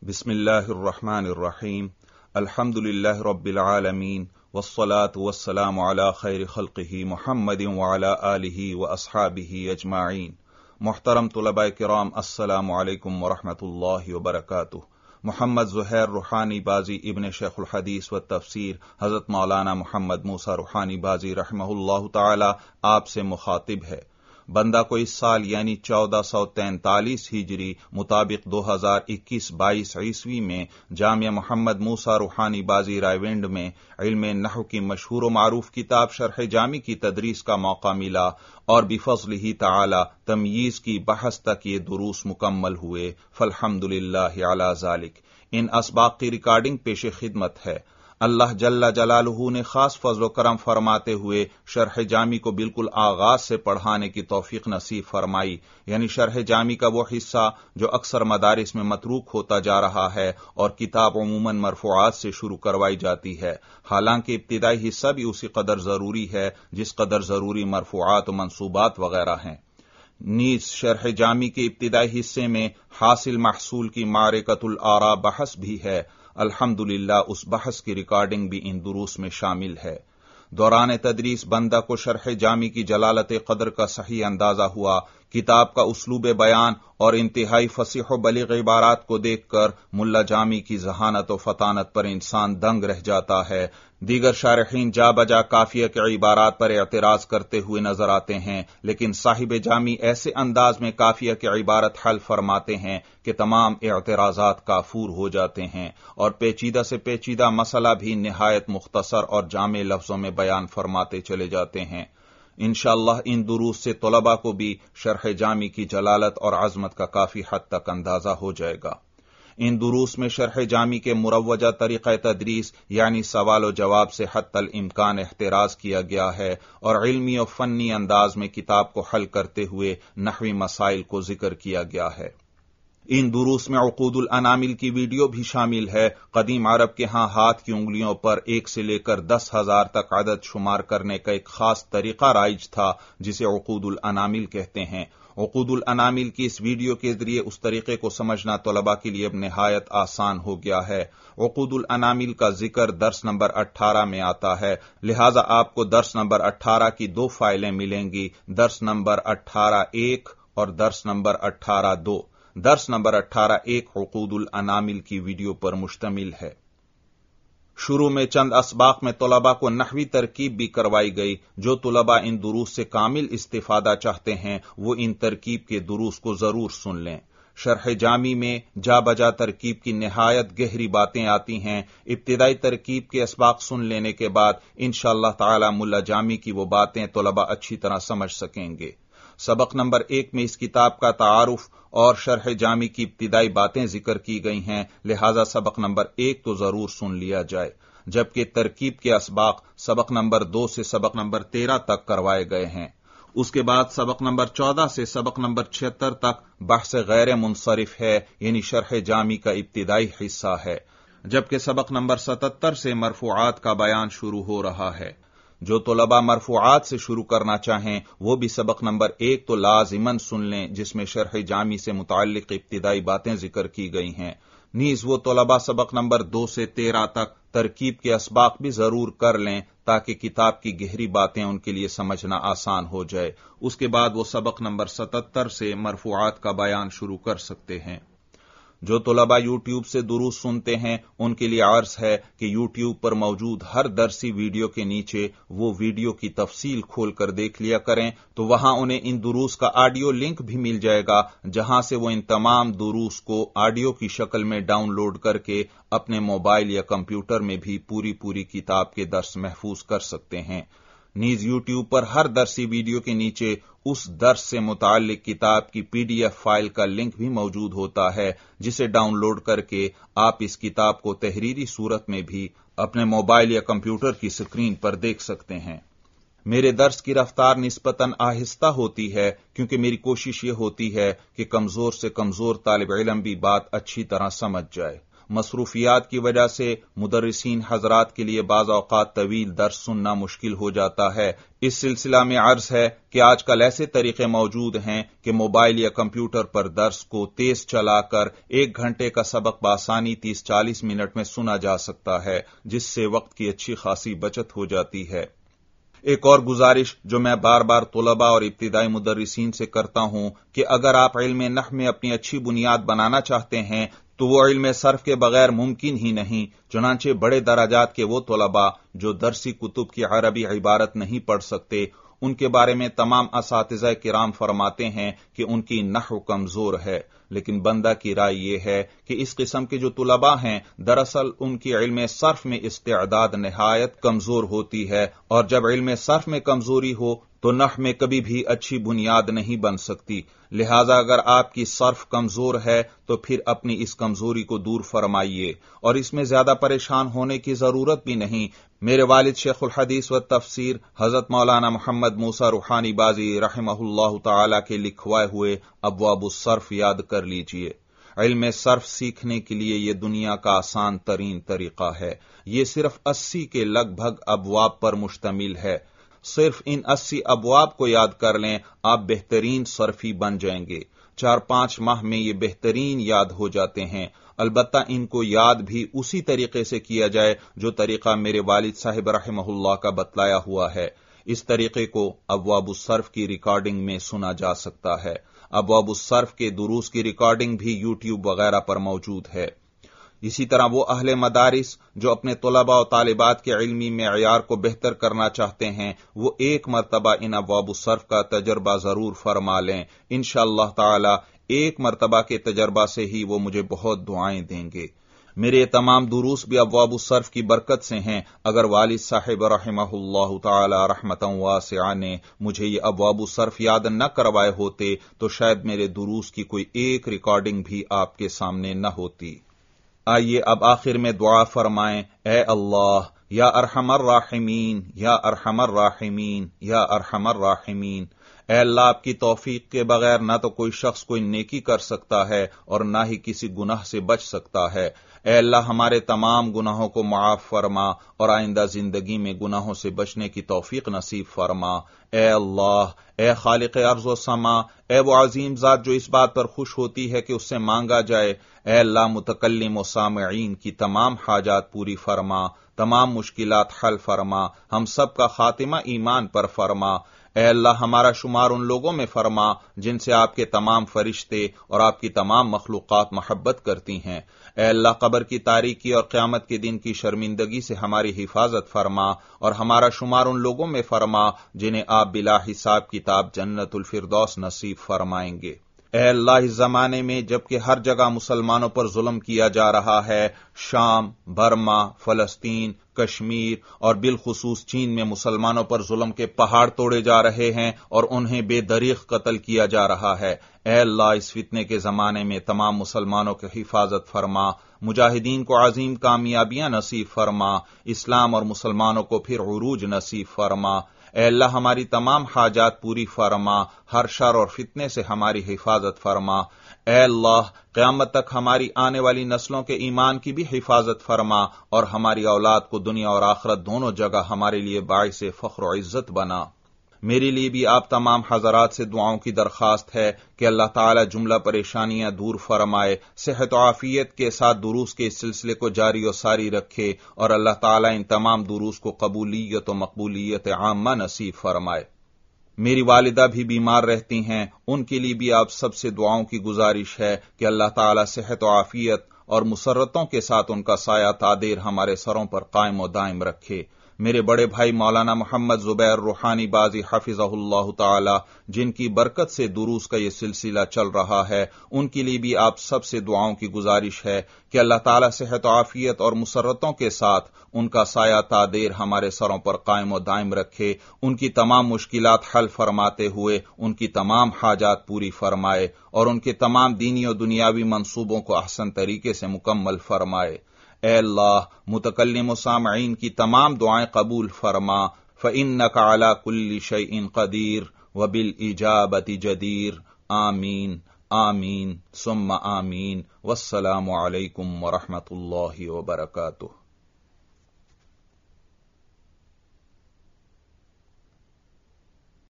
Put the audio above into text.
بسم اللہ الرحمن الرحیم الحمد للہ رب العالمین والصلاة والسلام علی خیر خلقہ محمد وعلی آلہ واصحابہ اجمعین۔ محترم طلباء کرام، السلام علیکم ورحمۃ اللہ وبرکاتہ۔ محمد زہیر روحانی بازی ابن شیخ الحدیث و تفسیر حضرت مولانا محمد موسیٰ روحانی بازی رحمہ اللہ تعالی آپ سے مخاطب ہے۔ بندہ کو اس سال یعنی 1443 ہجری مطابق 2021-22 عیسوی میں جامعہ محمد موسیٰ روحانی بازی رائے ونڈ میں علم نحو کی مشہور و معروف کتاب شرح جامی کی تدریس کا موقع ملا اور بفضلہ تعالی تمییز کی بحث تک یہ دروس مکمل ہوئے، فالحمد للہ علی ذالک۔ ان اسباق کی ریکارڈنگ پیش خدمت ہے۔ اللہ جل جلالہ نے خاص فضل و کرم فرماتے ہوئے شرح جامی کو بالکل آغاز سے پڑھانے کی توفیق نصیب فرمائی، یعنی شرح جامی کا وہ حصہ جو اکثر مدارس میں متروک ہوتا جا رہا ہے اور کتاب عموماً مرفوعات سے شروع کروائی جاتی ہے، حالانکہ ابتدائی حصہ بھی اسی قدر ضروری ہے جس قدر ضروری مرفوعات و منصوبات وغیرہ ہیں۔ نیز شرح جامی کے ابتدائی حصے میں حاصل محصول کی معرکۃ الآراء بحث بھی ہے۔ الحمدللہ اس بحث کی ریکارڈنگ بھی ان دروس میں شامل ہے۔ دوران تدریس بندہ کو شرح جامی کی جلالت قدر کا صحیح اندازہ ہوا۔ کتاب کا اسلوب بیان اور انتہائی فصیح و بلیغ عبارات کو دیکھ کر ملا جامی کی ذہانت و فطانت پر انسان دنگ رہ جاتا ہے۔ دیگر شارحین جا بجا کافیہ کے عبارات پر اعتراض کرتے ہوئے نظر آتے ہیں، لیکن صاحب جامی ایسے انداز میں کافیہ کی عبارت حل فرماتے ہیں کہ تمام اعتراضات کافور ہو جاتے ہیں اور پیچیدہ سے پیچیدہ مسئلہ بھی نہایت مختصر اور جامع لفظوں میں بیان فرماتے چلے جاتے ہیں۔ انشاءاللہ ان دروس سے طلباء کو بھی شرح جامی کی جلالت اور عظمت کا کافی حد تک اندازہ ہو جائے گا۔ ان دروس میں شرح جامی کے مروجہ طریقہ تدریس یعنی سوال و جواب سے حتی الامکان احتراز کیا گیا ہے اور علمی و فنی انداز میں کتاب کو حل کرتے ہوئے نحوی مسائل کو ذکر کیا گیا ہے۔ ان دروس میں عقود الانامل کی ویڈیو بھی شامل ہے۔ قدیم عرب کے ہاں ہاتھ کی انگلیوں پر 1 سے لے کر 10,000 تک عدد شمار کرنے کا ایک خاص طریقہ رائج تھا جسے عقود الانامل کہتے ہیں۔ عقود الانامل کی اس ویڈیو کے ذریعے اس طریقے کو سمجھنا طلباء کے لیے اب نہایت آسان ہو گیا ہے۔ عقود الانامل کا ذکر درس نمبر 18 میں آتا ہے، لہذا آپ کو درس نمبر 18 کی 2 فائلیں ملیں گی، درس نمبر 18(1) اور درس نمبر 18(2). درس نمبر 18(1) عقود الانامل کی ویڈیو پر مشتمل ہے۔ شروع میں چند اسباق میں طلباء کو نحوی ترکیب بھی کروائی گئی۔ جو طلباء ان دروس سے کامل استفادہ چاہتے ہیں وہ ان ترکیب کے دروس کو ضرور سن لیں۔ شرح جامی میں جا بجا ترکیب کی نہایت گہری باتیں آتی ہیں۔ ابتدائی ترکیب کے اسباق سن لینے کے بعد انشاءاللہ تعالی ملا جامی کی وہ باتیں طلباء اچھی طرح سمجھ سکیں گے۔ سبق نمبر 1 میں اس کتاب کا تعارف اور شرح جامی کی ابتدائی باتیں ذکر کی گئی ہیں، لہذا سبق نمبر 1 تو ضرور سن لیا جائے، جبکہ ترکیب کے اسباق سبق نمبر 2 سے سبق نمبر 13 تک کروائے گئے ہیں۔ اس کے بعد سبق نمبر 14 سے سبق نمبر 76 تک بحث غیر منصرف ہے، یعنی شرح جامی کا ابتدائی حصہ ہے، جبکہ سبق نمبر 77 سے مرفوعات کا بیان شروع ہو رہا ہے۔ جو طلباء مرفوعات سے شروع کرنا چاہیں وہ بھی سبق نمبر 1 تو لازماً سن لیں جس میں شرح جامی سے متعلق ابتدائی باتیں ذکر کی گئی ہیں۔ نیز وہ طلباء سبق نمبر 2 سے 13 تک ترکیب کے اسباق بھی ضرور کر لیں تاکہ کتاب کی گہری باتیں ان کے لیے سمجھنا آسان ہو جائے۔ اس کے بعد وہ سبق نمبر 77 سے مرفوعات کا بیان شروع کر سکتے ہیں۔ جو طلباء یوٹیوب سے دروس سنتے ہیں ان کے لیے عرض ہے کہ یوٹیوب پر موجود ہر درسی ویڈیو کے نیچے وہ ویڈیو کی تفصیل کھول کر دیکھ لیا کریں تو وہاں انہیں ان دروس کا آڈیو لنک بھی مل جائے گا، جہاں سے وہ ان تمام دروس کو آڈیو کی شکل میں ڈاؤن لوڈ کر کے اپنے موبائل یا کمپیوٹر میں بھی پوری کتاب کے درس محفوظ کر سکتے ہیں۔ نیز یوٹیوب پر ہر درسی ویڈیو کے نیچے اس درس سے متعلق کتاب کی PDF فائل کا لنک بھی موجود ہوتا ہے، جسے ڈاؤن لوڈ کر کے آپ اس کتاب کو تحریری صورت میں بھی اپنے موبائل یا کمپیوٹر کی سکرین پر دیکھ سکتے ہیں۔ میرے درس کی رفتار نسبتاً آہستہ ہوتی ہے کیونکہ میری کوشش یہ ہوتی ہے کہ کمزور سے کمزور طالب علم بھی بات اچھی طرح سمجھ جائے۔ مصروفیات کی وجہ سے مدرسین حضرات کے لیے بعض اوقات طویل درس سننا مشکل ہو جاتا ہے۔ اس سلسلہ میں عرض ہے کہ آج کل ایسے طریقے موجود ہیں کہ موبائل یا کمپیوٹر پر درس کو تیز چلا کر 1 گھنٹے کا سبق بآسانی 30-40 منٹ میں سنا جا سکتا ہے، جس سے وقت کی اچھی خاصی بچت ہو جاتی ہے۔ ایک اور گزارش جو میں بار بار طلباء اور ابتدائی مدرسین سے کرتا ہوں کہ اگر آپ علم نحو میں اپنی اچھی بنیاد بنانا چاہتے ہیں تو وہ علم صرف کے بغیر ممکن ہی نہیں۔ چنانچہ بڑے درجات کے وہ طلباء جو درسی کتب کی عربی عبارت نہیں پڑھ سکتے، ان کے بارے میں تمام اساتذہ کرام فرماتے ہیں کہ ان کی نحو کمزور ہے، لیکن بندہ کی رائے یہ ہے کہ اس قسم کے جو طلباء ہیں دراصل ان کی علم صرف میں استعداد نہایت کمزور ہوتی ہے، اور جب علم صرف میں کمزوری ہو تو نحو میں کبھی بھی اچھی بنیاد نہیں بن سکتی۔ لہذا اگر آپ کی صرف کمزور ہے تو پھر اپنی اس کمزوری کو دور فرمائیے، اور اس میں زیادہ پریشان ہونے کی ضرورت بھی نہیں۔ میرے والد شیخ الحدیث و تفسیر حضرت مولانا محمد موسیٰ روحانی بازی رحمہ اللہ تعالی کے لکھوائے ہوئے ابواب الصرف یاد کر لیجئے۔ علم صرف سیکھنے کے لیے یہ دنیا کا آسان ترین طریقہ ہے۔ یہ صرف 80 کے لگ بھگ ابواب پر مشتمل ہے۔ صرف ان 80 ابواب کو یاد کر لیں، آپ بہترین صرفی بن جائیں گے۔ 4-5 ماہ میں یہ بہترین یاد ہو جاتے ہیں۔ البتہ ان کو یاد بھی اسی طریقے سے کیا جائے جو طریقہ میرے والد صاحب رحمہ اللہ کا بتلایا ہوا ہے۔ اس طریقے کو ابواب الصرف کی ریکارڈنگ میں سنا جا سکتا ہے۔ ابواب الصرف کے دروس کی ریکارڈنگ بھی یوٹیوب وغیرہ پر موجود ہے۔ اسی طرح وہ اہل مدارس جو اپنے طلباء و طالبات کے علمی معیار کو بہتر کرنا چاہتے ہیں، وہ ایک مرتبہ ان ابواب الصرف کا تجربہ ضرور فرما لیں۔ انشاءاللہ تعالی ایک مرتبہ کے تجربہ سے ہی وہ مجھے بہت دعائیں دیں گے۔ میرے تمام دروس بھی ابواب الصرف کی برکت سے ہیں۔ اگر والد صاحب رحمہ اللہ تعالی رحمتاً واسعہ نے مجھے یہ ابواب الصرف یاد نہ کروائے ہوتے تو شاید میرے دروس کی کوئی ایک ریکارڈنگ بھی آپ کے سامنے نہ ہوتی۔ آئیے اب آخر میں دعا فرمائیں۔ اے اللہ، یا ارحم الراحمین، یا ارحم الراحمین، یا ارحم الراحمین۔ اے اللہ، آپ کی توفیق کے بغیر نہ تو کوئی شخص کوئی نیکی کر سکتا ہے اور نہ ہی کسی گناہ سے بچ سکتا ہے۔ اے اللہ، ہمارے تمام گناہوں کو معاف فرما اور آئندہ زندگی میں گناہوں سے بچنے کی توفیق نصیب فرما۔ اے اللہ، اے خالق ارض و سما، اے وہ عظیم ذات جو اس بات پر خوش ہوتی ہے کہ اس سے مانگا جائے، اے اللہ، متکلم و سامعین کی تمام حاجات پوری فرما، تمام مشکلات حل فرما، ہم سب کا خاتمہ ایمان پر فرما۔ اے اللہ، ہمارا شمار ان لوگوں میں فرما جن سے آپ کے تمام فرشتے اور آپ کی تمام مخلوقات محبت کرتی ہیں۔ اے اللہ، قبر کی تاریکی اور قیامت کے دن کی شرمندگی سے ہماری حفاظت فرما اور ہمارا شمار ان لوگوں میں فرما جنہیں آپ بلا حساب کتاب جنت الفردوس نصیب فرمائیں گے۔ اے اللہ، اس زمانے میں جبکہ ہر جگہ مسلمانوں پر ظلم کیا جا رہا ہے، شام، برما، فلسطین، کشمیر اور بالخصوص چین میں مسلمانوں پر ظلم کے پہاڑ توڑے جا رہے ہیں اور انہیں بے دریغ قتل کیا جا رہا ہے۔ اے اللہ، اس فتنے کے زمانے میں تمام مسلمانوں کی حفاظت فرما، مجاہدین کو عظیم کامیابیاں نصیب فرما، اسلام اور مسلمانوں کو پھر عروج نصیب فرما۔ اے اللہ، ہماری تمام حاجات پوری فرما، ہر شر اور فتنے سے ہماری حفاظت فرما۔ اے اللہ، قیامت تک ہماری آنے والی نسلوں کے ایمان کی بھی حفاظت فرما اور ہماری اولاد کو دنیا اور آخرت دونوں جگہ ہمارے لیے باعث فخر و عزت بنا۔ میرے لیے بھی آپ تمام حضرات سے دعاؤں کی درخواست ہے کہ اللہ تعالی جملہ پریشانیاں دور فرمائے، صحت و عافیت کے ساتھ دروس کے اس سلسلے کو جاری و ساری رکھے اور اللہ تعالی ان تمام دروس کو قبولیت و مقبولیت عامہ نصیب فرمائے۔ میری والدہ بھی بیمار رہتی ہیں، ان کے لیے بھی آپ سب سے دعاؤں کی گزارش ہے کہ اللہ تعالی صحت و عافیت اور مسرتوں کے ساتھ ان کا سایہ تادیر ہمارے سروں پر قائم و دائم رکھے۔ میرے بڑے بھائی مولانا محمد زبیر روحانی بازی حفظہ اللہ تعالی، جن کی برکت سے دروس کا یہ سلسلہ چل رہا ہے، ان کے لیے بھی آپ سب سے دعاؤں کی گزارش ہے کہ اللہ تعالی صحت و عافیت اور مسرتوں کے ساتھ ان کا سایہ تادیر ہمارے سروں پر قائم و دائم رکھے، ان کی تمام مشکلات حل فرماتے ہوئے ان کی تمام حاجات پوری فرمائے اور ان کے تمام دینی و دنیاوی منصوبوں کو احسن طریقے سے مکمل فرمائے۔ اے اللہ، متکلم و سامعین کی تمام دعائیں قبول فرما، فإنک علی کل شیء قدیر وبالإجابۃ جدیر، آمین آمین ثم آمین والسلام علیکم ورحمۃ اللہ وبرکاتہ.